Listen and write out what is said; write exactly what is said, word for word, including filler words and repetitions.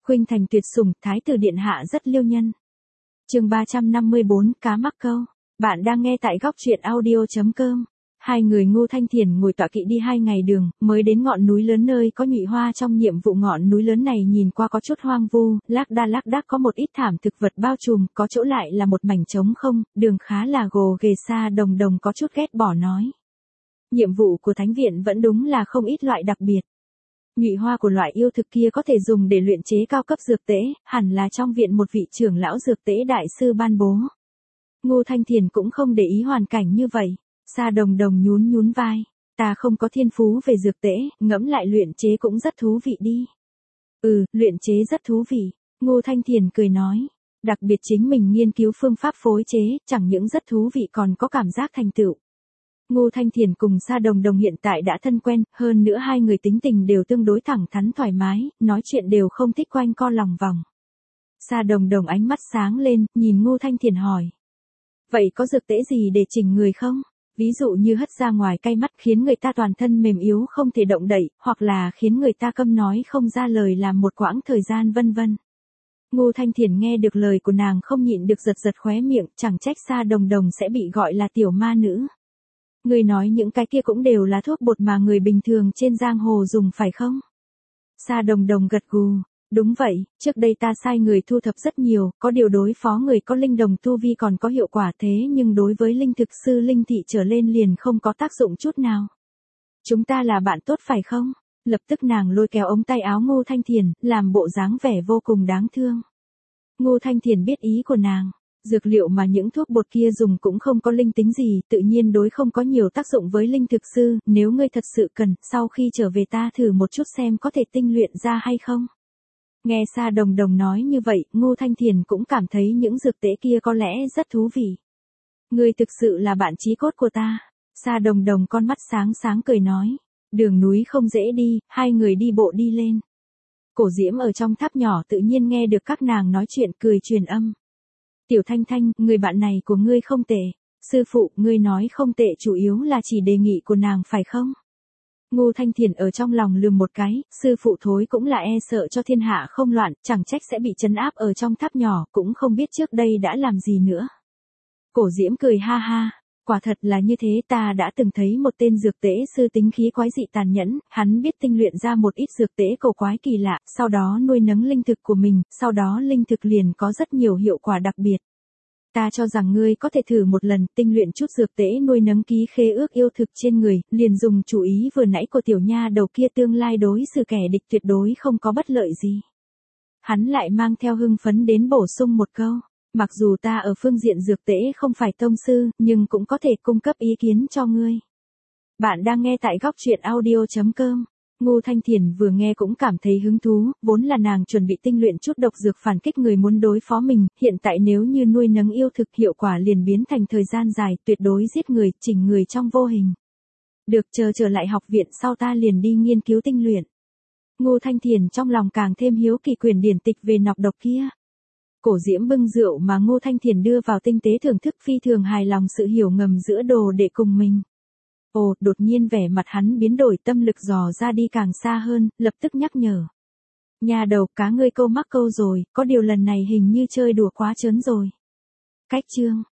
Khuynh thành tuyệt sủng, thái tử điện hạ rất liêu nhân. Chương ba trăm năm mươi bốn, cá mắc câu. Bạn đang nghe tại góc truyện audio chấm com. Hai người Ngô Thanh Thiền ngồi tọa kỵ đi hai ngày đường, mới đến ngọn núi lớn nơi có Nhụy Hoa. Trong nhiệm vụ ngọn núi lớn này nhìn qua có chút hoang vu, lác đa lác đác có một ít thảm thực vật bao trùm, có chỗ lại là một mảnh trống không, đường khá là gồ ghề. Xa Đồng Đồng có chút ghét bỏ nói. Nhiệm vụ của thánh viện vẫn đúng là không ít loại đặc biệt. Nhụy hoa của loại yêu thực kia có thể dùng để luyện chế cao cấp dược tễ, hẳn là trong viện một vị trưởng lão dược tễ đại sư ban bố. Ngô Thanh Thiền cũng không để ý hoàn cảnh như vậy. Sa Đồng Đồng nhún nhún vai. Ta không có thiên phú về dược tễ, ngẫm lại luyện chế cũng rất thú vị đi. Ừ, luyện chế rất thú vị. Ngô Thanh Thiền cười nói. Đặc biệt chính mình nghiên cứu phương pháp phối chế, chẳng những rất thú vị còn có cảm giác thành tựu. Ngô Thanh Thiền cùng Sa Đồng Đồng hiện tại đã thân quen, hơn nữa hai người tính tình đều tương đối thẳng thắn thoải mái, nói chuyện đều không thích quanh co lòng vòng. Sa Đồng Đồng ánh mắt sáng lên, nhìn Ngô Thanh Thiền hỏi. Vậy có dược tễ gì để chỉnh người không? Ví dụ như hất ra ngoài cay mắt khiến người ta toàn thân mềm yếu không thể động đậy, hoặc là khiến người ta câm nói không ra lời làm một quãng thời gian vân vân. Ngô Thanh Thiền nghe được lời của nàng không nhịn được giật giật khóe miệng, chẳng trách Sa Đồng Đồng sẽ bị gọi là tiểu ma nữ. Người nói những cái kia cũng đều là thuốc bột mà người bình thường trên giang hồ dùng phải không? Sa Đồng Đồng gật gù. Đúng vậy, trước đây ta sai người thu thập rất nhiều, có điều đối phó người có linh đồng tu vi còn có hiệu quả thế nhưng đối với linh thực sư linh thị trở lên liền không có tác dụng chút nào. Chúng ta là bạn tốt phải không? Lập tức nàng lôi kéo ống tay áo Ngô Thanh Thiền, làm bộ dáng vẻ vô cùng đáng thương. Ngô Thanh Thiền biết ý của nàng. Dược liệu mà những thuốc bột kia dùng cũng không có linh tính gì, tự nhiên đối không có nhiều tác dụng với linh thực sư, nếu ngươi thật sự cần, sau khi trở về ta thử một chút xem có thể tinh luyện ra hay không. Nghe Sa Đồng Đồng nói như vậy, Ngô Thanh Thiền cũng cảm thấy những dược tễ kia có lẽ rất thú vị. Ngươi thực sự là bạn chí cốt của ta. Sa Đồng Đồng con mắt sáng sáng cười nói. Đường núi không dễ đi, hai người đi bộ đi lên. Cổ Diễm ở trong tháp nhỏ tự nhiên nghe được các nàng nói chuyện cười truyền âm. Tiểu Thanh Thanh, người bạn này của ngươi không tệ. Sư phụ, ngươi nói không tệ chủ yếu là chỉ đề nghị của nàng phải không? Ngô Thanh Thiền ở trong lòng lườm một cái, sư phụ thối cũng là e sợ cho thiên hạ không loạn, chẳng trách sẽ bị trấn áp ở trong tháp nhỏ, cũng không biết trước đây đã làm gì nữa. Cổ Diễm cười ha ha, quả thật là như thế, ta đã từng thấy một tên dược tễ sư tính khí quái dị tàn nhẫn, hắn biết tinh luyện ra một ít dược tễ cổ quái kỳ lạ, sau đó nuôi nấng linh thực của mình, sau đó linh thực liền có rất nhiều hiệu quả đặc biệt. Ta cho rằng ngươi có thể thử một lần, tinh luyện chút dược tễ nuôi nấng ký khế ước yêu thực trên người, liền dùng chủ ý vừa nãy của tiểu nha đầu kia, tương lai đối xử kẻ địch tuyệt đối không có bất lợi gì. Hắn lại mang theo hưng phấn đến bổ sung một câu, mặc dù ta ở phương diện dược tễ không phải tông sư, nhưng cũng có thể cung cấp ý kiến cho ngươi. Bạn đang nghe tại góc truyện audio chấm com. Ngô Thanh Thiền vừa nghe cũng cảm thấy hứng thú, vốn là nàng chuẩn bị tinh luyện chút độc dược phản kích người muốn đối phó mình, hiện tại nếu như nuôi nấng yêu thực hiệu quả liền biến thành thời gian dài, tuyệt đối giết người, chỉnh người trong vô hình. Được, chờ trở lại học viện sau ta liền đi nghiên cứu tinh luyện. Ngô Thanh Thiền trong lòng càng thêm hiếu kỳ quyển điển tịch về nọc độc kia. Cổ Diễm bưng rượu mà Ngô Thanh Thiền đưa vào tinh tế thưởng thức, phi thường hài lòng sự hiểu ngầm giữa đồ đệ cùng mình. Ồ, đột nhiên vẻ mặt hắn biến đổi, tâm lực dò ra đi càng xa hơn, lập tức nhắc nhở. Nhà đầu, cá ngươi câu mắc câu rồi, có điều lần này hình như chơi đùa quá trớn rồi. Cách chương,